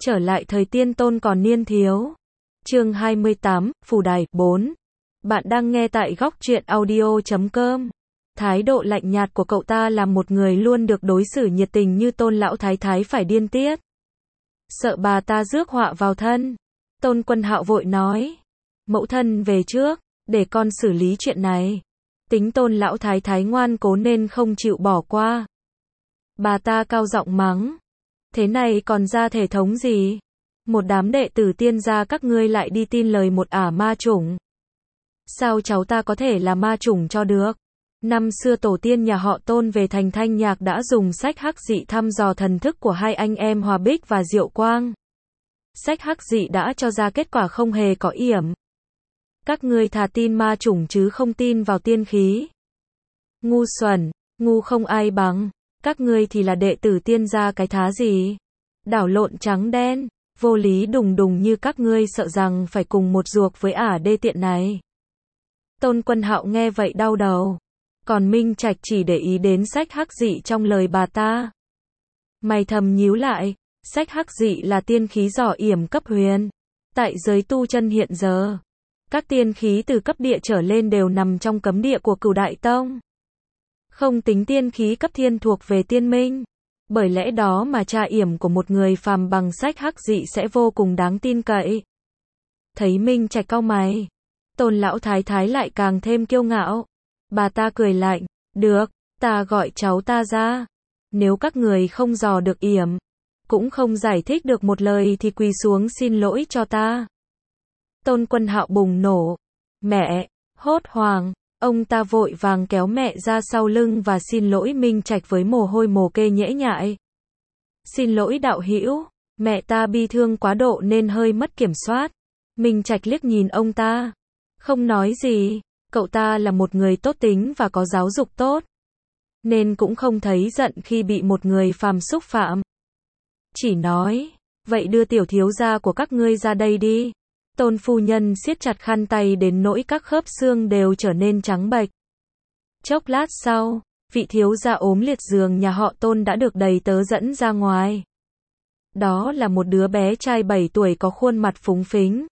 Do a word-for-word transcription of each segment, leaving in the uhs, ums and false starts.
Trở lại thời tiên tôn còn niên thiếu. Chương hai mươi tám, Phù Đài, bốn. Bạn đang nghe tại góc truyện audio chấm com. Thái độ lạnh nhạt của cậu ta làm một người luôn được đối xử nhiệt tình như Tôn lão thái thái phải điên tiết. Sợ bà ta rước họa vào thân. Tôn Quân Hạo vội nói. Mẫu thân về trước, để con xử lý chuyện này. Tính Tôn lão thái thái ngoan cố nên không chịu bỏ qua. Bà ta cao giọng mắng. Thế này còn ra thể thống gì? Một đám đệ tử tiên gia các ngươi lại đi tin lời một ả ma chủng. Sao cháu ta có thể là ma chủng cho được? Năm xưa tổ tiên nhà họ Tôn về thành Thanh Nhạc đã dùng sách hắc dị thăm dò thần thức của hai anh em Hòa Bích và Diệu Quang. Sách hắc dị đã cho ra kết quả không hề có yểm. Các ngươi thà tin ma chủng chứ không tin vào tiên khí. Ngu xuẩn, ngu không ai bằng. Các ngươi thì là đệ tử tiên gia cái thá gì? Đảo lộn trắng đen, vô lý đùng đùng như các ngươi sợ rằng phải cùng một ruột với ả đê tiện này. Tôn Quân Hạo nghe vậy đau đầu. Còn Minh Trạch chỉ để ý đến sách hắc dị trong lời bà ta. Mày thầm nhíu lại, sách hắc dị là tiên khí giỏ yểm cấp huyền. Tại giới tu chân hiện giờ, các tiên khí từ cấp địa trở lên đều nằm trong cấm địa của Cửu Đại Tông. Không tính tiên khí cấp thiên thuộc về tiên minh. Bởi lẽ đó mà tra yểm của một người phàm bằng sách hắc dị sẽ vô cùng đáng tin cậy. Thấy Minh Trạch cau mày, Tôn lão thái thái lại càng thêm kiêu ngạo. Bà ta cười lạnh, được, ta gọi cháu ta ra. Nếu các người không dò được yểm, cũng không giải thích được một lời thì quỳ xuống xin lỗi cho ta. Tôn Quân Hạo bùng nổ. Mẹ, hốt hoảng. Ông ta vội vàng kéo mẹ ra sau lưng và xin lỗi Minh Trạch với mồ hôi mồ kê nhễ nhại. Xin lỗi đạo hữu, mẹ ta bi thương quá độ nên hơi mất kiểm soát. Minh Trạch liếc nhìn ông ta. Không nói gì, cậu ta là một người tốt tính và có giáo dục tốt. Nên cũng không thấy giận khi bị một người phàm xúc phạm. Chỉ nói, vậy đưa tiểu thiếu gia của các ngươi ra đây đi. Tôn phu nhân siết chặt khăn tay đến nỗi các khớp xương đều trở nên trắng bệch. Chốc lát sau, vị thiếu gia ốm liệt giường nhà họ Tôn đã được đầy tớ dẫn ra ngoài. Đó là một đứa bé trai bảy tuổi có khuôn mặt phúng phính.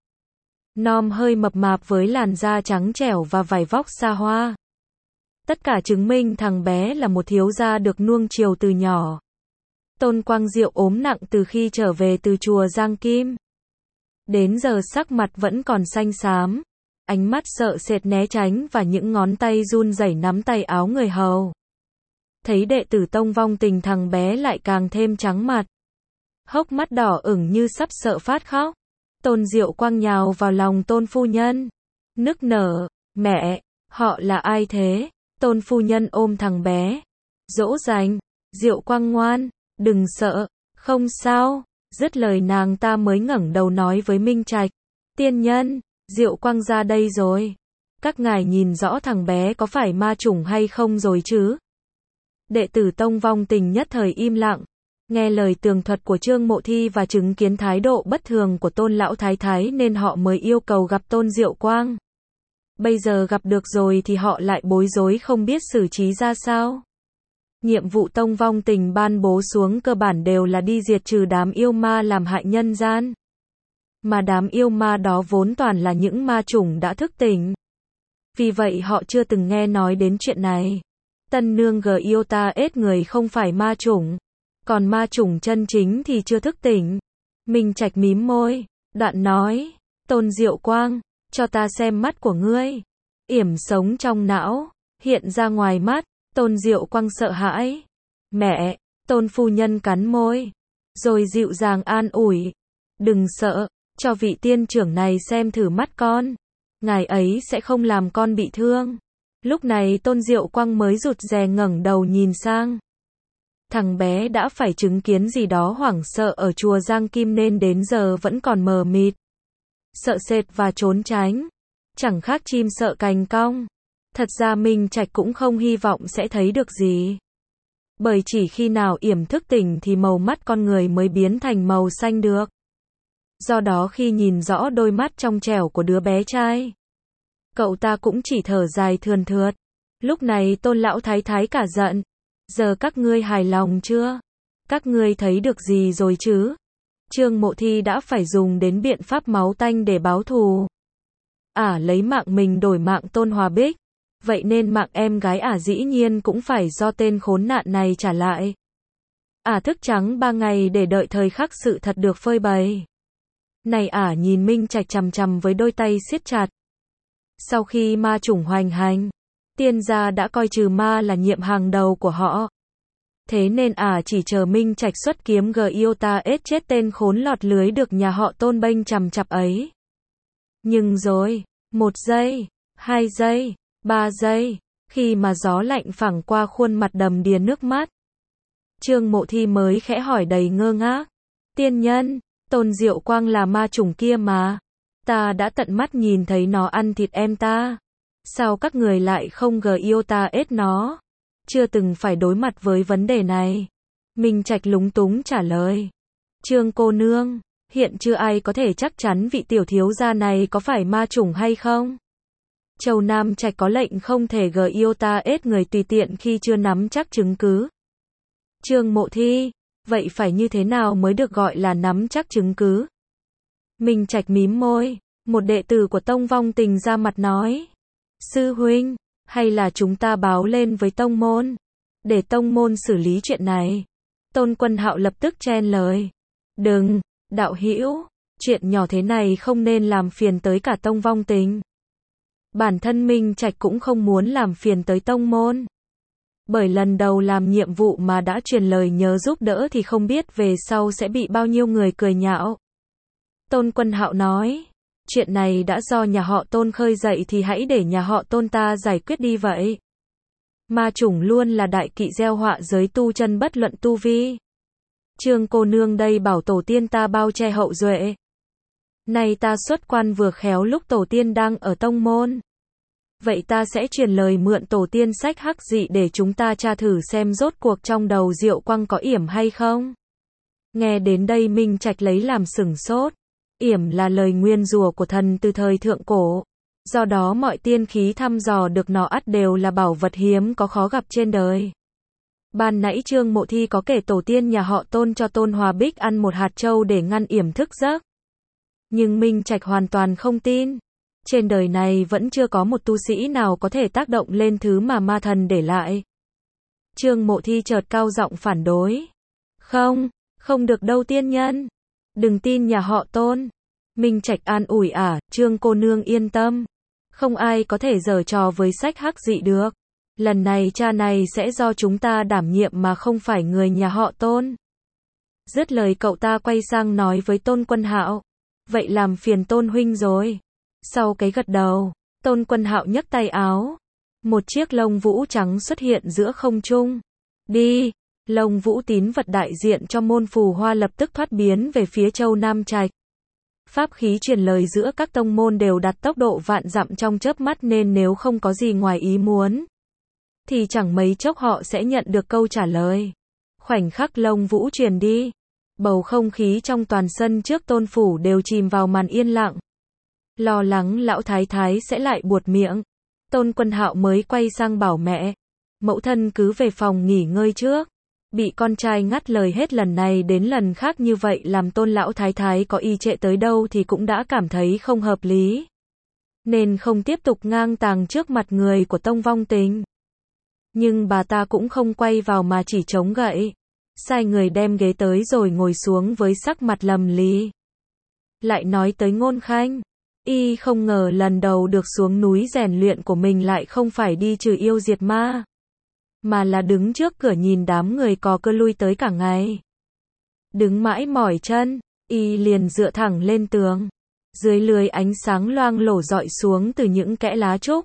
Nom hơi mập mạp với làn da trắng trẻo và vải vóc xa hoa. Tất cả chứng minh thằng bé là một thiếu gia được nuông chiều từ nhỏ. Tôn Quang Diệu ốm nặng từ khi trở về từ chùa Giang Kim. Đến giờ sắc mặt vẫn còn xanh xám, ánh mắt sợ sệt né tránh và những ngón tay run rẩy nắm tay áo người hầu. Thấy đệ tử Tông vong tình thằng bé lại càng thêm trắng mặt. Hốc mắt đỏ ửng như sắp sợ phát khóc. Tôn Diệu Quang nhào vào lòng Tôn phu nhân. Nức nở, mẹ, họ là ai thế? Tôn phu nhân ôm thằng bé. Dỗ dành, Diệu Quang ngoan, đừng sợ, không sao. Dứt lời nàng ta mới ngẩng đầu nói với Minh Trạch. Tiên nhân, Diệu Quang ra đây rồi. Các ngài nhìn rõ thằng bé có phải ma chủng hay không rồi chứ? Đệ tử Tông vong tình nhất thời im lặng. Nghe lời tường thuật của Trương Mộ Thi và chứng kiến thái độ bất thường của Tôn lão thái thái nên họ mới yêu cầu gặp Tôn Diệu Quang. Bây giờ gặp được rồi thì họ lại bối rối không biết xử trí ra sao. Nhiệm vụ Tông vong tình ban bố xuống cơ bản đều là đi diệt trừ đám yêu ma làm hại nhân gian. Mà đám yêu ma đó vốn toàn là những ma chủng đã thức tỉnh. Vì vậy họ chưa từng nghe nói đến chuyện này. Tân nương gờ yêu ta ết người không phải ma chủng. Còn ma chủng chân chính thì chưa thức tỉnh. Minh Trạch mím môi, đoạn nói, Tôn Diệu Quang, cho ta xem mắt của ngươi. Yểm sống trong não, hiện ra ngoài mắt. Tôn Diệu Quang sợ hãi. Mẹ, Tôn phu nhân cắn môi. Rồi dịu dàng an ủi. Đừng sợ, cho vị tiên trưởng này xem thử mắt con. Ngài ấy sẽ không làm con bị thương. Lúc này Tôn Diệu Quang mới rụt rè ngẩng đầu nhìn sang. Thằng bé đã phải chứng kiến gì đó hoảng sợ ở chùa Giang Kim nên đến giờ vẫn còn mờ mịt. Sợ sệt và trốn tránh. Chẳng khác chim sợ cành cong. Thật ra Minh Trạch cũng không hy vọng sẽ thấy được gì. Bởi chỉ khi nào yểm thức tỉnh thì màu mắt con người mới biến thành màu xanh được. Do đó khi nhìn rõ đôi mắt trong trẻo của đứa bé trai, cậu ta cũng chỉ thở dài thườn thượt. Lúc này Tôn lão thái thái cả giận. Giờ các ngươi hài lòng chưa? Các ngươi thấy được gì rồi chứ? Trương Mộ Thi đã phải dùng đến biện pháp máu tanh để báo thù. Ả lấy mạng mình đổi mạng Tôn Hòa Bích. Vậy nên mạng em gái Ả dĩ nhiên cũng phải do tên khốn nạn này trả lại. Ả thức trắng ba ngày để đợi thời khắc sự thật được phơi bày. Này Ả nhìn Minh Trạch chằm chằm với đôi tay siết chặt. Sau khi ma chủng hoành hành, tiên gia đã coi trừ ma là nhiệm hàng đầu của họ. Thế nên Ả chỉ chờ Minh Trạch xuất kiếm Giota ết chết tên khốn lọt lưới được nhà họ Tôn bênh chằm chặp ấy. Nhưng rồi, một giây, hai giây, ba giây, khi mà gió lạnh phẳng qua khuôn mặt đầm đìa nước mắt, Trương Mộ Thi mới khẽ hỏi đầy ngơ ngác. Tiên nhân, Tôn Diệu Quang là ma chủng kia mà. Ta đã tận mắt nhìn thấy nó ăn thịt em ta. Sao các người lại không Giota ết nó? Chưa từng phải đối mặt với vấn đề này. Minh Trạch lúng túng trả lời. Trương cô nương, hiện chưa ai có thể chắc chắn vị tiểu thiếu gia này có phải ma chủng hay không. Châu Nam Trạch có lệnh không thể Giota ết người tùy tiện khi chưa nắm chắc chứng cứ. Trương Mộ Thi, vậy phải như thế nào mới được gọi là nắm chắc chứng cứ? Minh Trạch mím môi, một đệ tử của Tông Vong Tình ra mặt nói. Sư huynh, hay là chúng ta báo lên với tông môn, để tông môn xử lý chuyện này. Tôn Quân Hạo lập tức chen lời. Đừng, đạo hữu, chuyện nhỏ thế này không nên làm phiền tới cả Tông Vong Tình. Bản thân Minh Trạch cũng không muốn làm phiền tới tông môn. Bởi lần đầu làm nhiệm vụ mà đã truyền lời nhớ giúp đỡ thì không biết về sau sẽ bị bao nhiêu người cười nhạo. Tôn Quân Hạo nói, chuyện này đã do nhà họ Tôn khơi dậy thì hãy để nhà họ Tôn ta giải quyết đi vậy. Ma chủng luôn là đại kỵ gieo họa giới tu chân bất luận tu vi. Trương cô nương đây bảo tổ tiên ta bao che hậu duệ. Này ta xuất quan vừa khéo lúc tổ tiên đang ở tông môn. Vậy ta sẽ truyền lời mượn tổ tiên sách hắc dị để chúng ta tra thử xem rốt cuộc trong đầu Diệu Quang có yểm hay không. Nghe đến đây Minh Trạch lấy làm sửng sốt. Yểm là lời nguyên rủa của thần từ thời thượng cổ. Do đó mọi tiên khí thăm dò được nó ắt đều là bảo vật hiếm có khó gặp trên đời. Ban nãy Trương Mộ Thi có kể tổ tiên nhà họ Tôn cho Tôn Hòa Bích ăn một hạt châu để ngăn yểm thức giấc. Nhưng Minh Trạch hoàn toàn không tin. Trên đời này vẫn chưa có một tu sĩ nào có thể tác động lên thứ mà ma thần để lại. Trương Mộ Thi chợt cao giọng phản đối. Không, không được đâu tiên nhân. Đừng tin nhà họ Tôn. Minh Trạch an ủi Ả, à, Trương cô nương yên tâm. Không ai có thể giở trò với sách hắc dị được. Lần này cha này sẽ do chúng ta đảm nhiệm mà không phải người nhà họ Tôn. Dứt lời cậu ta quay sang nói với Tôn Quân Hạo. Vậy làm phiền Tôn huynh rồi. Sau cái gật đầu, Tôn Quân Hạo nhấc tay áo. Một chiếc lông vũ trắng xuất hiện giữa không trung. Đi! Lông vũ tín vật đại diện cho môn phù hoa lập tức thoát biến về phía Châu Nam Trạch. Pháp khí truyền lời giữa các tông môn đều đạt tốc độ vạn dặm trong chớp mắt nên nếu không có gì ngoài ý muốn, thì chẳng mấy chốc họ sẽ nhận được câu trả lời. Khoảnh khắc lông vũ truyền đi, bầu không khí trong toàn sân trước tôn phủ đều chìm vào màn yên lặng. Lo lắng lão thái thái sẽ lại buột miệng, Tôn Quân Hạo mới quay sang bảo mẹ, mẫu thân cứ về phòng nghỉ ngơi trước. Bị con trai ngắt lời hết lần này đến lần khác như vậy làm Tôn lão thái thái có y trệ tới đâu thì cũng đã cảm thấy không hợp lý. Nên không tiếp tục ngang tàng trước mặt người của Tông Vong Tình. Nhưng bà ta cũng không quay vào mà chỉ chống gậy. Sai người đem ghế tới rồi ngồi xuống với sắc mặt lầm lì. Lại nói tới Ngôn Khanh. Y không ngờ lần đầu được xuống núi rèn luyện của mình lại không phải đi trừ yêu diệt ma, mà là đứng trước cửa nhìn đám người cò cơ lui tới cả ngày. Đứng mãi mỏi chân, Y liền dựa thẳng lên tường. Dưới lưới ánh sáng loang lổ dọi xuống từ những kẽ lá trúc.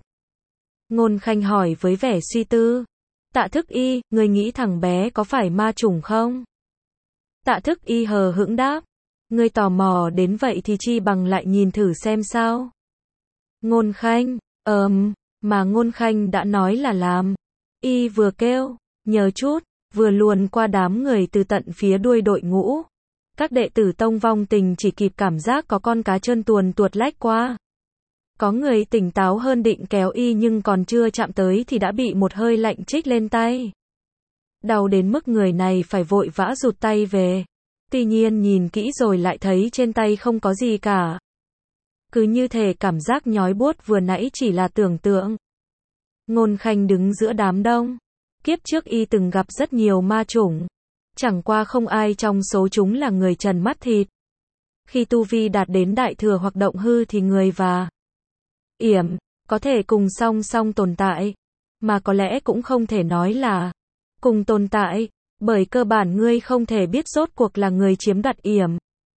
Ngôn Khanh hỏi với vẻ suy tư. Tạ Thức Y, người nghĩ thằng bé có phải ma chủng không? Tạ Thức Y hờ hững đáp. Ngươi tò mò đến vậy thì chi bằng lại nhìn thử xem sao. Ngôn Khanh, ờm, mà Ngôn Khanh đã nói là làm. Y vừa kêu, nhờ chút, vừa luồn qua đám người từ tận phía đuôi đội ngũ. Các đệ tử Tông Vong Tình chỉ kịp cảm giác có con cá trơn tuồn tuột lách qua. Có người tỉnh táo hơn định kéo Y nhưng còn chưa chạm tới thì đã bị một hơi lạnh trích lên tay. Đau đến mức người này phải vội vã rụt tay về. Tuy nhiên nhìn kỹ rồi lại thấy trên tay không có gì cả. Cứ như thể cảm giác nhói buốt vừa nãy chỉ là tưởng tượng. Ngôn Khanh đứng giữa đám đông. Kiếp trước y từng gặp rất nhiều ma chủng. Chẳng qua không ai trong số chúng là người trần mắt thịt. Khi tu vi đạt đến đại thừa hoặc động hư thì người và yểm có thể cùng song song tồn tại. Mà có lẽ cũng không thể nói là cùng tồn tại, bởi cơ bản ngươi không thể biết rốt cuộc là người chiếm đoạt yểm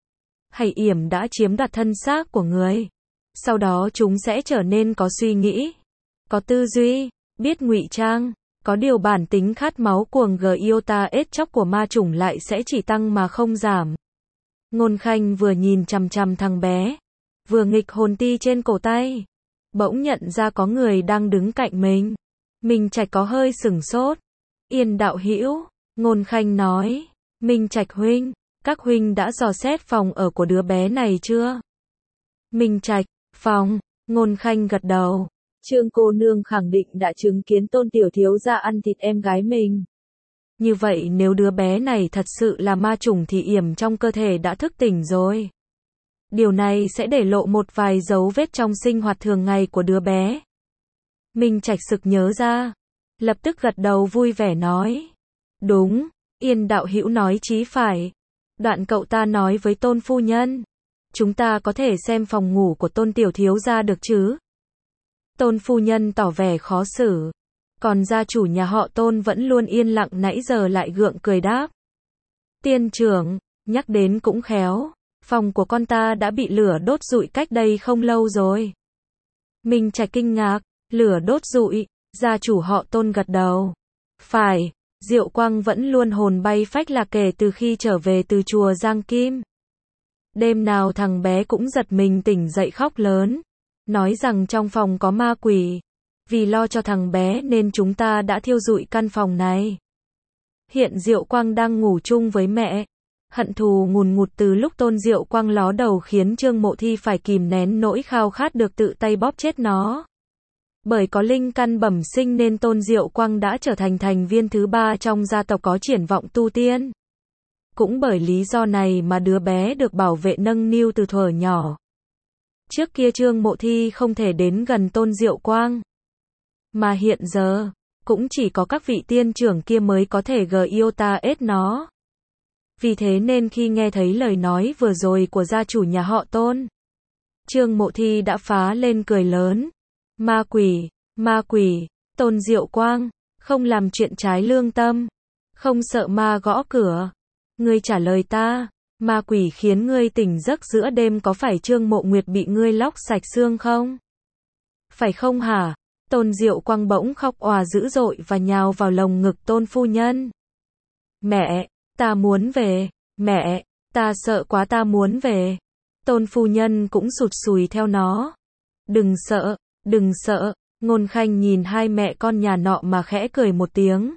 hay yểm đã chiếm đoạt thân xác của người. Sau đó chúng sẽ trở nên có suy nghĩ, có tư duy, biết ngụy trang. Có điều bản tính khát máu cuồng Giota ết chóc của ma chủng lại sẽ chỉ tăng mà không giảm. Ngôn Khanh vừa nhìn chằm chằm thằng bé, vừa nghịch hồn ti trên cổ tay. Bỗng nhận ra có người đang đứng cạnh mình. Minh Trạch có hơi sửng sốt. Yên đạo hữu, Ngôn Khanh nói. Minh Trạch huynh, các huynh đã dò xét phòng ở của đứa bé này chưa? Minh Trạch, phòng, Ngôn Khanh gật đầu. Trương cô nương khẳng định đã chứng kiến Tôn tiểu thiếu gia ăn thịt em gái mình. Như vậy nếu đứa bé này thật sự là ma chủng thì yểm trong cơ thể đã thức tỉnh rồi. Điều này sẽ để lộ một vài dấu vết trong sinh hoạt thường ngày của đứa bé. Minh Trạch sực nhớ ra, lập tức gật đầu vui vẻ nói. Đúng, Yên đạo hữu nói chí phải. Đoạn cậu ta nói với Tôn phu nhân. Chúng ta có thể xem phòng ngủ của Tôn tiểu thiếu gia được chứ? Tôn phu nhân tỏ vẻ khó xử. Còn gia chủ nhà họ Tôn vẫn luôn yên lặng nãy giờ lại gượng cười đáp. Tiên trưởng, nhắc đến cũng khéo. Phòng của con ta đã bị lửa đốt rụi cách đây không lâu rồi. Minh Trạch kinh ngạc, lửa đốt rụi, gia chủ họ Tôn gật đầu. Phải, Diệu Quang vẫn luôn hồn bay phách lạc kể từ khi trở về từ chùa Giang Kim. Đêm nào thằng bé cũng giật mình tỉnh dậy khóc lớn. Nói rằng trong phòng có ma quỷ. Vì lo cho thằng bé nên chúng ta đã thiêu rụi căn phòng này. Hiện Diệu Quang đang ngủ chung với mẹ. Hận thù ngùn ngụt từ lúc Tôn Diệu Quang ló đầu khiến Trương Mộ Thi phải kìm nén nỗi khao khát được tự tay bóp chết nó. Bởi có linh căn bẩm sinh nên Tôn Diệu Quang đã trở thành thành viên thứ ba trong gia tộc có triển vọng tu tiên. Cũng bởi lý do này mà đứa bé được bảo vệ nâng niu từ thuở nhỏ. Trước kia Trương Mộ Thi không thể đến gần Tôn Diệu Quang. Mà hiện giờ, cũng chỉ có các vị tiên trưởng kia mới có thể Giota ết nó. Vì thế nên khi nghe thấy lời nói vừa rồi của gia chủ nhà họ Tôn, Trương Mộ Thi đã phá lên cười lớn. Ma quỷ, ma quỷ, Tôn Diệu Quang, không làm chuyện trái lương tâm, không sợ ma gõ cửa. Ngươi trả lời ta, ma quỷ khiến ngươi tỉnh giấc giữa đêm có phải Trương Mộ Nguyệt bị ngươi lóc sạch xương không? Phải không hả? Tôn Diệu Quang bỗng khóc òa dữ dội và nhào vào lồng ngực Tôn phu nhân. Mẹ, ta muốn về, mẹ, ta sợ quá ta muốn về. Tôn phu nhân cũng sụt sùi theo nó. Đừng sợ, đừng sợ, Ngôn Khanh nhìn hai mẹ con nhà nọ mà khẽ cười một tiếng.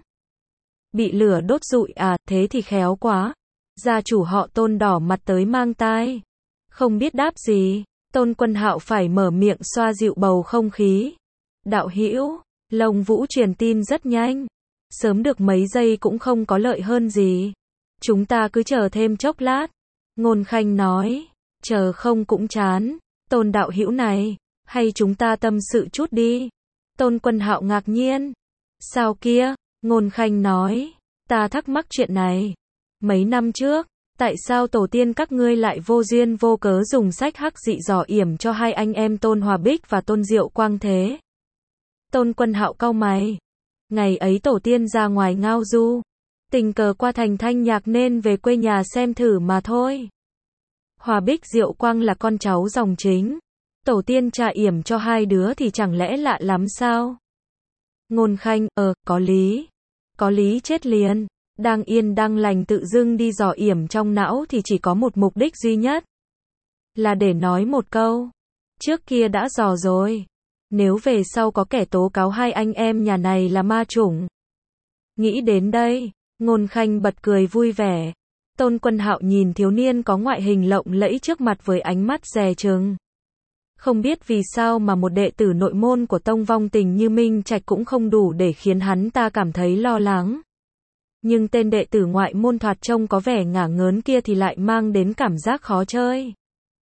Bị lửa đốt rụi à, thế thì khéo quá. Gia chủ họ Tôn đỏ mặt tới mang tai. Không biết đáp gì, Tôn Quân Hạo phải mở miệng xoa dịu bầu không khí. Đạo hữu, Lông Vũ truyền tin rất nhanh. Sớm được mấy giây cũng không có lợi hơn gì. Chúng ta cứ chờ thêm chốc lát. Ngôn Khanh nói, chờ không cũng chán. Tôn đạo hữu này, hay chúng ta tâm sự chút đi. Tôn Quân Hạo ngạc nhiên. Sao kia? Ngôn Khanh nói, ta thắc mắc chuyện này. Mấy năm trước, tại sao tổ tiên các ngươi lại vô duyên vô cớ dùng sách hắc dị dò yểm cho hai anh em Tôn Hòa Bích và Tôn Diệu Quang thế? Tôn Quân Hạo cau mày. Ngày ấy tổ tiên ra ngoài ngao du, tình cờ qua thành Thanh Nhạc nên về quê nhà xem thử mà thôi. Hòa Bích Diệu Quang là con cháu dòng chính. Tổ tiên trả yểm cho hai đứa thì chẳng lẽ lạ lắm sao? Ngôn Khanh, ờ, có lý. Có lý chết liền. Đang yên đang lành tự dưng đi dò yểm trong não thì chỉ có một mục đích duy nhất. Là để nói một câu. Trước kia đã dò rồi. Nếu về sau có kẻ tố cáo hai anh em nhà này là ma chủng. Nghĩ đến đây, Ngôn Khanh bật cười vui vẻ. Tôn Quân Hạo nhìn thiếu niên có ngoại hình lộng lẫy trước mặt với ánh mắt dè chừng. Không biết vì sao mà một đệ tử nội môn của tông vong tình như Minh Trạch cũng không đủ để khiến hắn ta cảm thấy lo lắng. Nhưng tên đệ tử ngoại môn thoạt trông có vẻ ngả ngớn kia thì lại mang đến cảm giác khó chơi.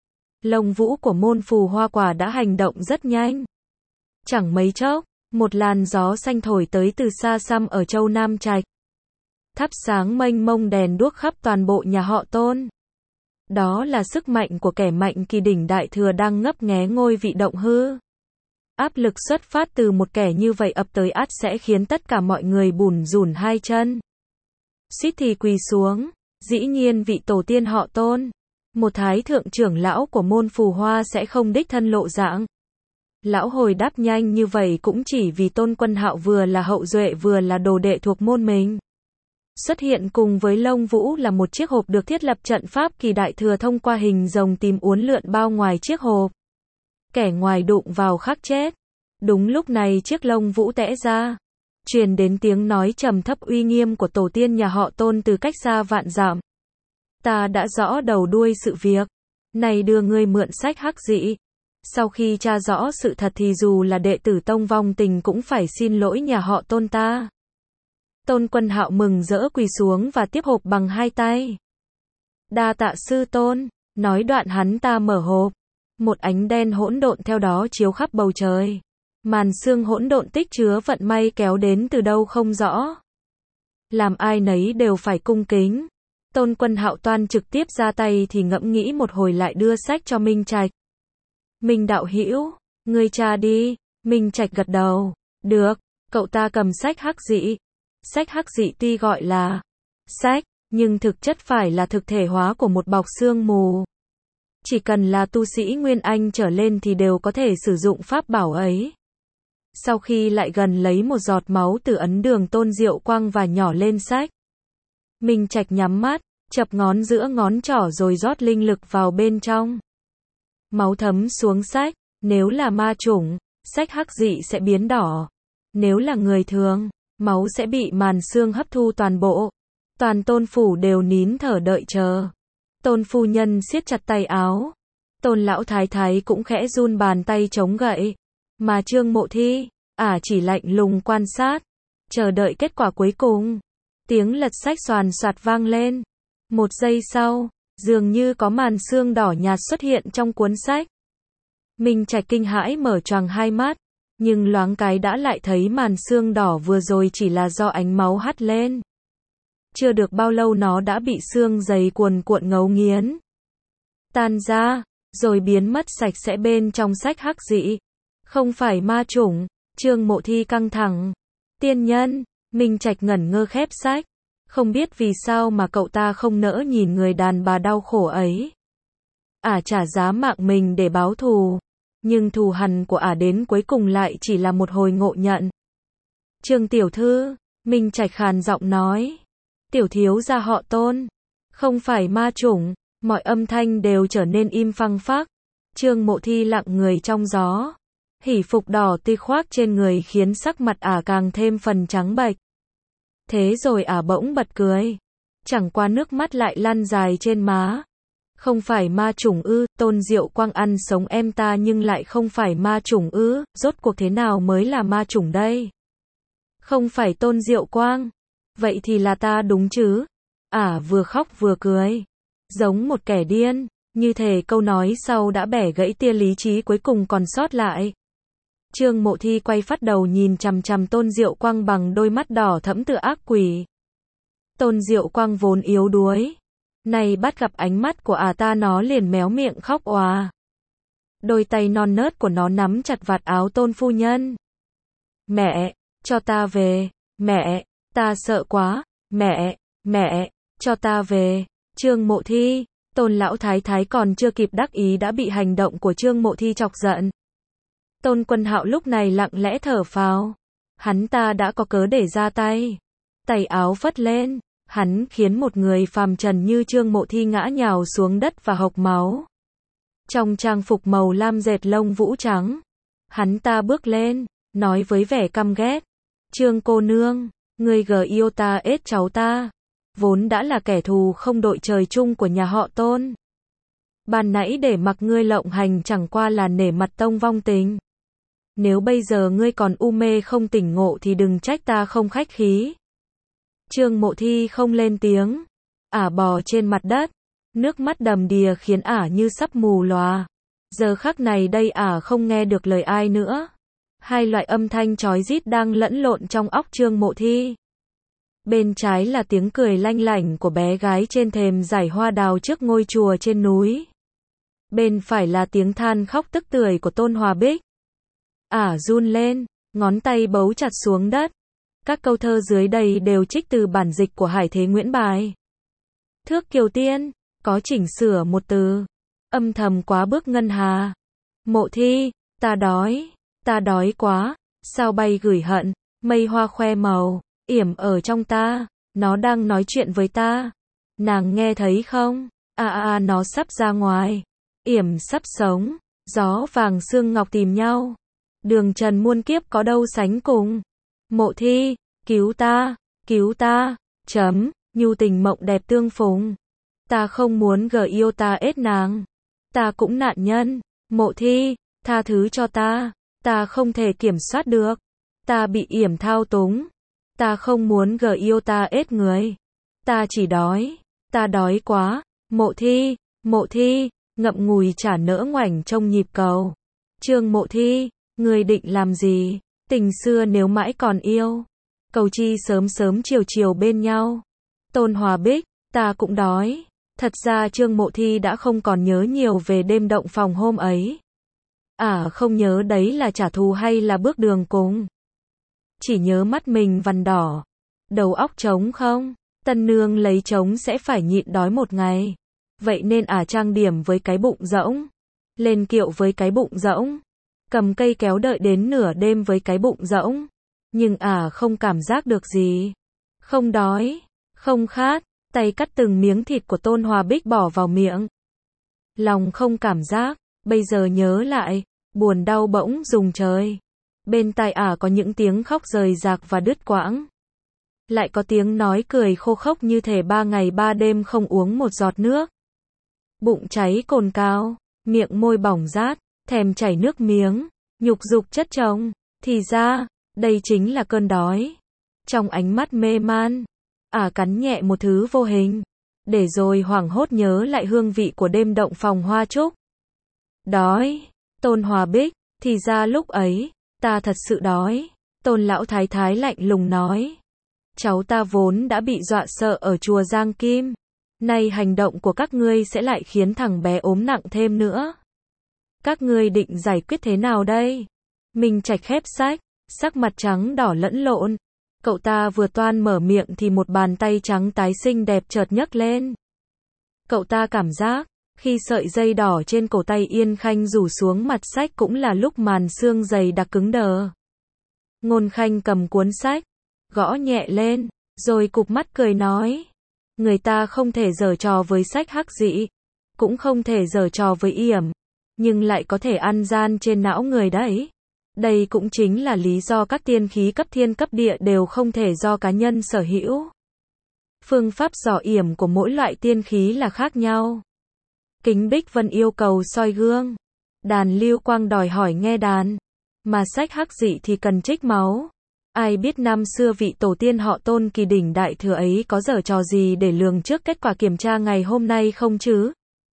Lông vũ của môn phù hoa quả đã hành động rất nhanh. Chẳng mấy chốc, một làn gió xanh thổi tới từ xa xăm ở châu Nam Trạch. Thắp sáng mênh mông đèn đuốc khắp toàn bộ nhà họ Tôn. Đó là sức mạnh của kẻ mạnh kỳ đỉnh đại thừa đang ngấp nghé ngôi vị động hư. Áp lực xuất phát từ một kẻ như vậy ập tới ắt sẽ khiến tất cả mọi người bủn rủn hai chân. Suýt thì quỳ xuống, dĩ nhiên vị tổ tiên họ Tôn, một thái thượng trưởng lão của môn phù hoa sẽ không đích thân lộ dạng. Lão hồi đáp nhanh như vậy cũng chỉ vì Tôn Quân Hạo vừa là hậu duệ vừa là đồ đệ thuộc môn mình. Xuất hiện cùng với lông vũ là một chiếc hộp được thiết lập trận pháp kỳ đại thừa thông qua hình rồng tìm uốn lượn bao ngoài chiếc hộp. Kẻ ngoài đụng vào khắc chết. Đúng lúc này chiếc lông vũ tẽ ra. Truyền đến tiếng nói trầm thấp uy nghiêm của tổ tiên nhà họ Tôn từ cách xa vạn dặm. Ta đã rõ đầu đuôi sự việc. Này đưa ngươi mượn sách hắc dị. Sau khi tra rõ sự thật thì dù là đệ tử tông vong tình cũng phải xin lỗi nhà họ Tôn ta. Tôn Quân Hạo mừng rỡ quỳ xuống và tiếp hộp bằng hai tay. Đa tạ sư tôn, nói đoạn hắn ta mở hộp. Một ánh đen hỗn độn theo đó chiếu khắp bầu trời. Màn sương hỗn độn tích chứa vận may kéo đến từ đâu không rõ. Làm ai nấy đều phải cung kính. Tôn Quân Hạo toan trực tiếp ra tay thì ngẫm nghĩ một hồi lại đưa sách cho Minh Trạch. Minh đạo hữu, ngươi tra đi. Minh Trạch gật đầu. Được, cậu ta cầm sách hắc dị. Sách hắc dị tuy gọi là sách, nhưng thực chất phải là thực thể hóa của một bọc sương mù. Chỉ cần là tu sĩ Nguyên Anh trở lên thì đều có thể sử dụng pháp bảo ấy. Sau khi lại gần lấy một giọt máu từ ấn đường Tôn Diệu Quang và nhỏ lên sách. Minh Trạch nhắm mắt, chập ngón giữa ngón trỏ rồi rót linh lực vào bên trong. Máu thấm xuống sách, nếu là ma chủng, sách hắc dị sẽ biến đỏ. Nếu là người thường, máu sẽ bị màn sương hấp thu toàn bộ. Toàn Tôn phủ đều nín thở đợi chờ. Tôn phu nhân siết chặt tay áo. Tôn lão thái thái cũng khẽ run bàn tay chống gậy. Mà Trương Mộ Thi, ả à chỉ lạnh lùng quan sát. Chờ đợi kết quả cuối cùng. Tiếng lật sách xoàn xoạt vang lên. Một giây sau, dường như có màn sương đỏ nhạt xuất hiện trong cuốn sách. Minh Trạch kinh hãi mở choàng hai mắt. Nhưng loáng cái đã lại thấy màn sương đỏ vừa rồi chỉ là do ánh máu hắt lên. Chưa được bao lâu nó đã bị sương dày cuồn cuộn ngấu nghiến. Tan ra, rồi biến mất sạch sẽ bên trong sách hắc dị. Không phải ma chủng, Trương Mộ Thi căng thẳng. Tiên nhân, Minh Trạch ngẩn ngơ khép sách. Không biết vì sao mà cậu ta không nỡ nhìn người đàn bà đau khổ ấy. Ả trả giá mạng mình để báo thù. Nhưng thù hằn của ả đến cuối cùng lại chỉ là một hồi ngộ nhận. Trương tiểu thư, Minh Trạch khàn giọng nói. Tiểu thiếu gia họ Tôn. Không phải ma chủng, mọi âm thanh đều trở nên im phăng phắc. Trương Mộ Thi lặng người trong gió. Hỉ phục đỏ tươi khoác trên người khiến sắc mặt ả càng thêm phần trắng bệch. Thế rồi ả bỗng bật cười. Chẳng qua nước mắt lại lăn dài trên má. Không phải ma chủng ư, Tôn Diệu Quang ăn sống em ta nhưng lại không phải ma chủng ư, rốt cuộc thế nào mới là ma chủng đây? Không phải Tôn Diệu Quang. Vậy thì là ta đúng chứ? Ả à, vừa khóc vừa cười. Giống một kẻ điên, như thể câu nói sau đã bẻ gãy tia lý trí cuối cùng còn sót lại. Trương Mộ Thi quay phát đầu nhìn chằm chằm Tôn Diệu Quang bằng đôi mắt đỏ thẫm tựa ác quỷ. Tôn Diệu Quang vốn yếu đuối. Này bắt gặp ánh mắt của ả ta nó liền méo miệng khóc òa. Đôi tay non nớt của nó nắm chặt vạt áo Tôn phu nhân. Mẹ, cho ta về, mẹ, ta sợ quá, mẹ, mẹ, cho ta về. Trương Mộ Thi, Tôn lão thái thái còn chưa kịp đắc ý đã bị hành động của Trương Mộ Thi chọc giận. Tôn Quân Hạo lúc này lặng lẽ thở phào. Hắn ta đã có cớ để ra tay. Tay áo phất lên. Hắn khiến một người phàm trần như Trương Mộ Thi ngã nhào xuống đất và hộc máu. Trong trang phục màu lam dệt lông vũ trắng. Hắn ta bước lên, nói với vẻ căm ghét. Trương cô nương, ngươi gờ yêu ta ết cháu ta. Vốn đã là kẻ thù không đội trời chung của nhà họ Tôn. Ban nãy để mặc ngươi lộng hành chẳng qua là nể mặt tông vong tình. Nếu bây giờ ngươi còn u mê không tỉnh ngộ thì đừng trách ta không khách khí. Trương Mộ Thi không lên tiếng. Ả bò trên mặt đất. Nước mắt đầm đìa khiến Ả như sắp mù lòa. Giờ khắc này đây Ả không nghe được lời ai nữa. Hai loại âm thanh chói rít đang lẫn lộn trong óc Trương Mộ Thi. Bên trái là tiếng cười lanh lảnh của bé gái trên thềm giải hoa đào trước ngôi chùa trên núi. Bên phải là tiếng than khóc tức tưởi của Tôn Hòa Bích. Ả run lên, ngón tay bấu chặt xuống đất. Các câu thơ dưới đây đều trích từ bản dịch của Hải Thế Nguyễn Bài. Thước Kiều Tiên, có chỉnh sửa một từ. Âm thầm quá bước ngân hà. Mộ Thi, ta đói, ta đói quá. Sao bay gửi hận, mây hoa khoe màu, yểm ở trong ta, nó đang nói chuyện với ta. Nàng nghe thấy không? À à à nó sắp ra ngoài. Yểm sắp sống, gió vàng sương ngọc tìm nhau. Đường trần muôn kiếp có đâu sánh cùng. Mộ Thi, cứu ta, cứu ta, chấm, nhu tình mộng đẹp tương phùng. Ta không muốn gờ yêu ta ết nàng. Ta cũng nạn nhân. Mộ Thi, tha thứ cho ta. Ta không thể kiểm soát được. Ta bị yểm thao túng. Ta không muốn gờ yêu ta ết người. Ta chỉ đói. Ta đói quá. Mộ Thi, Mộ Thi, ngậm ngùi chả nỡ ngoảnh trong nhịp cầu. Trương Mộ Thi, người định làm gì? Tình xưa nếu mãi còn yêu. Cầu chi sớm sớm chiều chiều bên nhau. Tôn Hòa Bích, ta cũng đói. Thật ra Trương Mộ Thi đã không còn nhớ nhiều về đêm động phòng hôm ấy. À không nhớ đấy là trả thù hay là bước đường cùng. Chỉ nhớ mắt mình vằn đỏ. Đầu óc trống không. Tân nương lấy trống sẽ phải nhịn đói một ngày. Vậy nên à trang điểm với cái bụng rỗng. Lên kiệu với cái bụng rỗng. Cầm cây kéo đợi đến nửa đêm với cái bụng rỗng. Nhưng à không cảm giác được gì. Không đói. Không khát. Tay cắt từng miếng thịt của Tôn Hòa Bích bỏ vào miệng. Lòng không cảm giác. Bây giờ nhớ lại. Buồn đau bỗng rùng trời. Bên tai ả có những tiếng khóc rời rạc và đứt quãng. Lại có tiếng nói cười khô khốc như thể ba ngày ba đêm không uống một giọt nước. Bụng cháy cồn cào, miệng môi bỏng rát, thèm chảy nước miếng, nhục dục chất chồng. Thì ra, đây chính là cơn đói. Trong ánh mắt mê man, ả cắn nhẹ một thứ vô hình, để rồi hoảng hốt nhớ lại hương vị của đêm động phòng hoa trúc. Đói. Tôn Hòa Bích, thì ra lúc ấy, ta thật sự đói. Tôn lão thái thái lạnh lùng nói. Cháu ta vốn đã bị dọa sợ ở chùa Giang Kim. Nay hành động của các ngươi sẽ lại khiến thằng bé ốm nặng thêm nữa. Các ngươi định giải quyết thế nào đây? Minh Trạch khép sách, sắc mặt trắng đỏ lẫn lộn. Cậu ta vừa toan mở miệng thì một bàn tay trắng tái xinh đẹp chợt nhấc lên. Cậu ta cảm giác, khi sợi dây đỏ trên cổ tay Yên Khanh rủ xuống mặt sách cũng là lúc màn xương dày đặc cứng đờ. Ngôn Khanh cầm cuốn sách, gõ nhẹ lên, rồi cụp mắt cười nói. Người ta không thể giở trò với sách hắc dị, cũng không thể giở trò với yểm, nhưng lại có thể ăn gian trên não người đấy. Đây cũng chính là lý do các tiên khí cấp thiên cấp địa đều không thể do cá nhân sở hữu. Phương pháp dò yểm của mỗi loại tiên khí là khác nhau. Kính Bích Vân yêu cầu soi gương. Đàn Lưu Quang đòi hỏi nghe đàn. Mà sách hắc dị thì cần trích máu. Ai biết năm xưa vị tổ tiên họ Tôn kỳ đỉnh đại thừa ấy có giở trò gì để lường trước kết quả kiểm tra ngày hôm nay không chứ?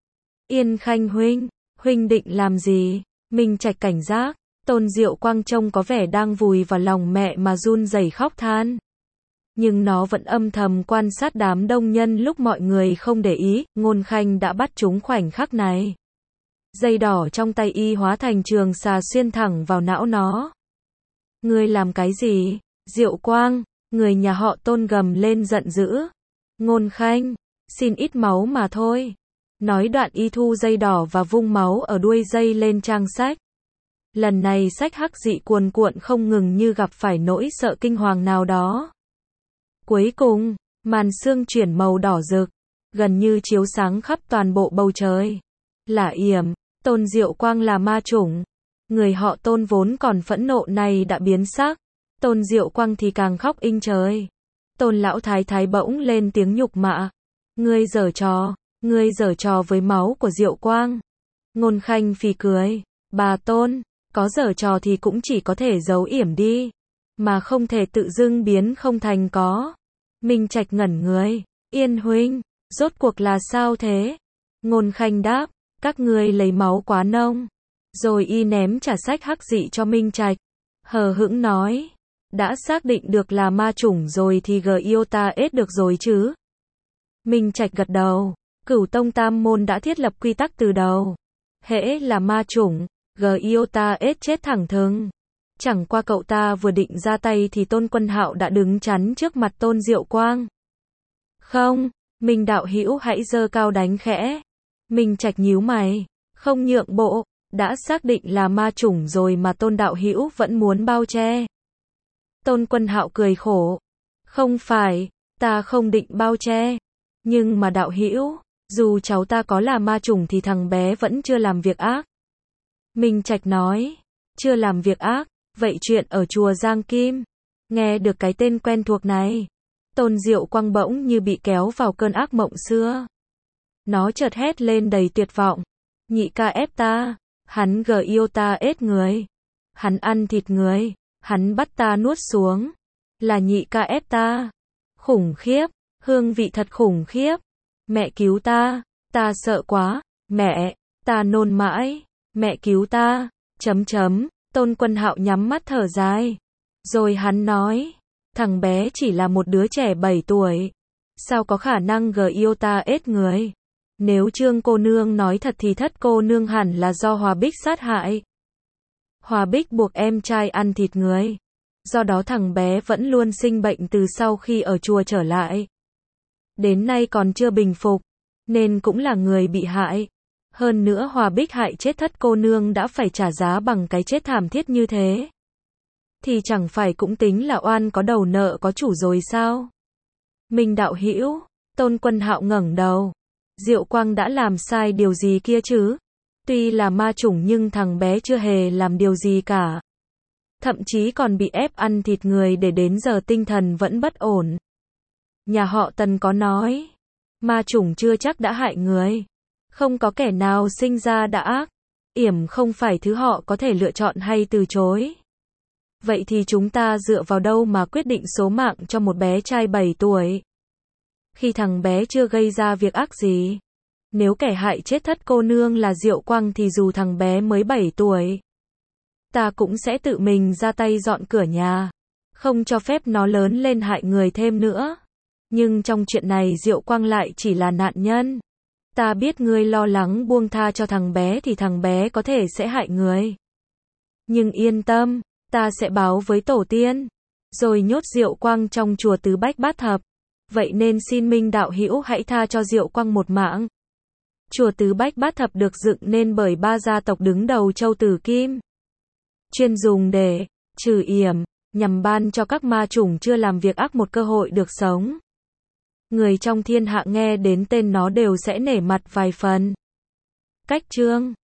Yên Khanh huynh, huynh định làm gì? Minh Trạch cảnh giác. Tôn Diệu Quang trông có vẻ đang vùi vào lòng mẹ mà run rẩy khóc than. Nhưng nó vẫn âm thầm quan sát đám đông nhân lúc mọi người không để ý. Ngôn Khanh đã bắt chúng khoảnh khắc này. Dây đỏ trong tay y hóa thành trường xà xuyên thẳng vào não nó. Ngươi làm cái gì? Diệu Quang, người nhà họ Tôn gầm lên giận dữ. Ngôn Khanh, xin ít máu mà thôi. Nói đoạn y thu dây đỏ và vung máu ở đuôi dây lên trang sách. Lần này sách hắc dị cuồn cuộn không ngừng như gặp phải nỗi sợ kinh hoàng nào đó. Cuối cùng, màn sương chuyển màu đỏ rực, gần như chiếu sáng khắp toàn bộ bầu trời. Là yểm, Tôn Diệu Quang là ma chủng. Người họ Tôn vốn còn phẫn nộ này đã biến sắc. Tôn Diệu Quang thì càng khóc inh trời. Tôn lão thái thái bỗng lên tiếng nhục mạ. Ngươi giở trò, ngươi giở trò với máu của Diệu Quang. Ngôn Khanh phì cười. Bà Tôn, có giở trò thì cũng chỉ có thể giấu yểm đi. Mà không thể tự dưng biến không thành có. Minh Trạch ngẩn người. Yên huynh, rốt cuộc là sao thế? Ngôn Khanh đáp, các ngươi lấy máu quá nông. Rồi y ném trả sách hắc dị cho Minh Trạch. Hờ hững nói, đã xác định được là ma chủng rồi thì Giota S được rồi chứ? Minh Trạch gật đầu. Cửu Tông Tam Môn đã thiết lập quy tắc từ đầu. Hễ là ma chủng, Giota S chết thẳng thừng. Chẳng qua cậu ta vừa định ra tay thì Tôn Quân Hạo đã đứng chắn trước mặt Tôn Diệu Quang. Không, Minh đạo hữu hãy giơ cao đánh khẽ. Minh Trạch nhíu mày, không nhượng bộ, đã xác định là ma chủng rồi mà Tôn đạo hữu vẫn muốn bao che. Tôn Quân Hạo cười khổ, không phải, ta không định bao che, nhưng mà đạo hữu, dù cháu ta có là ma chủng thì thằng bé vẫn chưa làm việc ác. Minh Trạch nói, chưa làm việc ác, vậy chuyện ở chùa Giang Kim, nghe được cái tên quen thuộc này, Tôn Diệu Quang bỗng như bị kéo vào cơn ác mộng xưa. Nó chợt hét lên đầy tuyệt vọng, nhị ca ép ta, hắn Giota S người, hắn ăn thịt người, hắn bắt ta nuốt xuống, là nhị ca ép ta, khủng khiếp, hương vị thật khủng khiếp, mẹ cứu ta, ta sợ quá, mẹ, ta nôn mãi, mẹ cứu ta, chấm chấm, Tôn Quân Hạo nhắm mắt thở dài, rồi hắn nói, thằng bé chỉ là một đứa trẻ bảy tuổi, sao có khả năng Giota S người, nếu Trương cô nương nói thật thì Thất cô nương hẳn là do Hòa Bích sát hại. Hòa Bích buộc em trai ăn thịt người, do đó thằng bé vẫn luôn sinh bệnh từ sau khi ở chùa trở lại. Đến nay còn chưa bình phục, nên cũng là người bị hại. Hơn nữa Hòa Bích hại chết Thất cô nương đã phải trả giá bằng cái chết thảm thiết như thế. Thì chẳng phải cũng tính là oan có đầu nợ có chủ rồi sao? Minh đạo hữu, Tôn Quân Hạo ngẩng đầu. Diệu Quang đã làm sai điều gì kia chứ? Tuy là ma chủng nhưng thằng bé chưa hề làm điều gì cả. Thậm chí còn bị ép ăn thịt người để đến giờ tinh thần vẫn bất ổn. Nhà họ Tần có nói, ma chủng chưa chắc đã hại người. Không có kẻ nào sinh ra đã ác. Yểm không phải thứ họ có thể lựa chọn hay từ chối. Vậy thì chúng ta dựa vào đâu mà quyết định số mạng cho một bé trai bảy tuổi? Khi thằng bé chưa gây ra việc ác gì. Nếu kẻ hại chết Thất cô nương là Diệu Quang thì dù thằng bé mới bảy tuổi, ta cũng sẽ tự mình ra tay dọn cửa nhà, không cho phép nó lớn lên hại người thêm nữa. Nhưng trong chuyện này Diệu Quang lại chỉ là nạn nhân. Ta biết ngươi lo lắng buông tha cho thằng bé thì thằng bé có thể sẽ hại người. Nhưng yên tâm, ta sẽ báo với tổ tiên, rồi nhốt Diệu Quang trong chùa Tứ Bách Bát Thập. Vậy nên xin Minh đạo hữu hãy tha cho Diệu Quang một mạng. Chùa Tứ Bách Bát Thập được dựng nên bởi ba gia tộc đứng đầu Châu Tử Kim, chuyên dùng để trừ yểm, nhằm ban cho các ma chủng chưa làm việc ác một cơ hội được sống. Người trong thiên hạ nghe đến tên nó đều sẽ nể mặt vài phần. Cách chương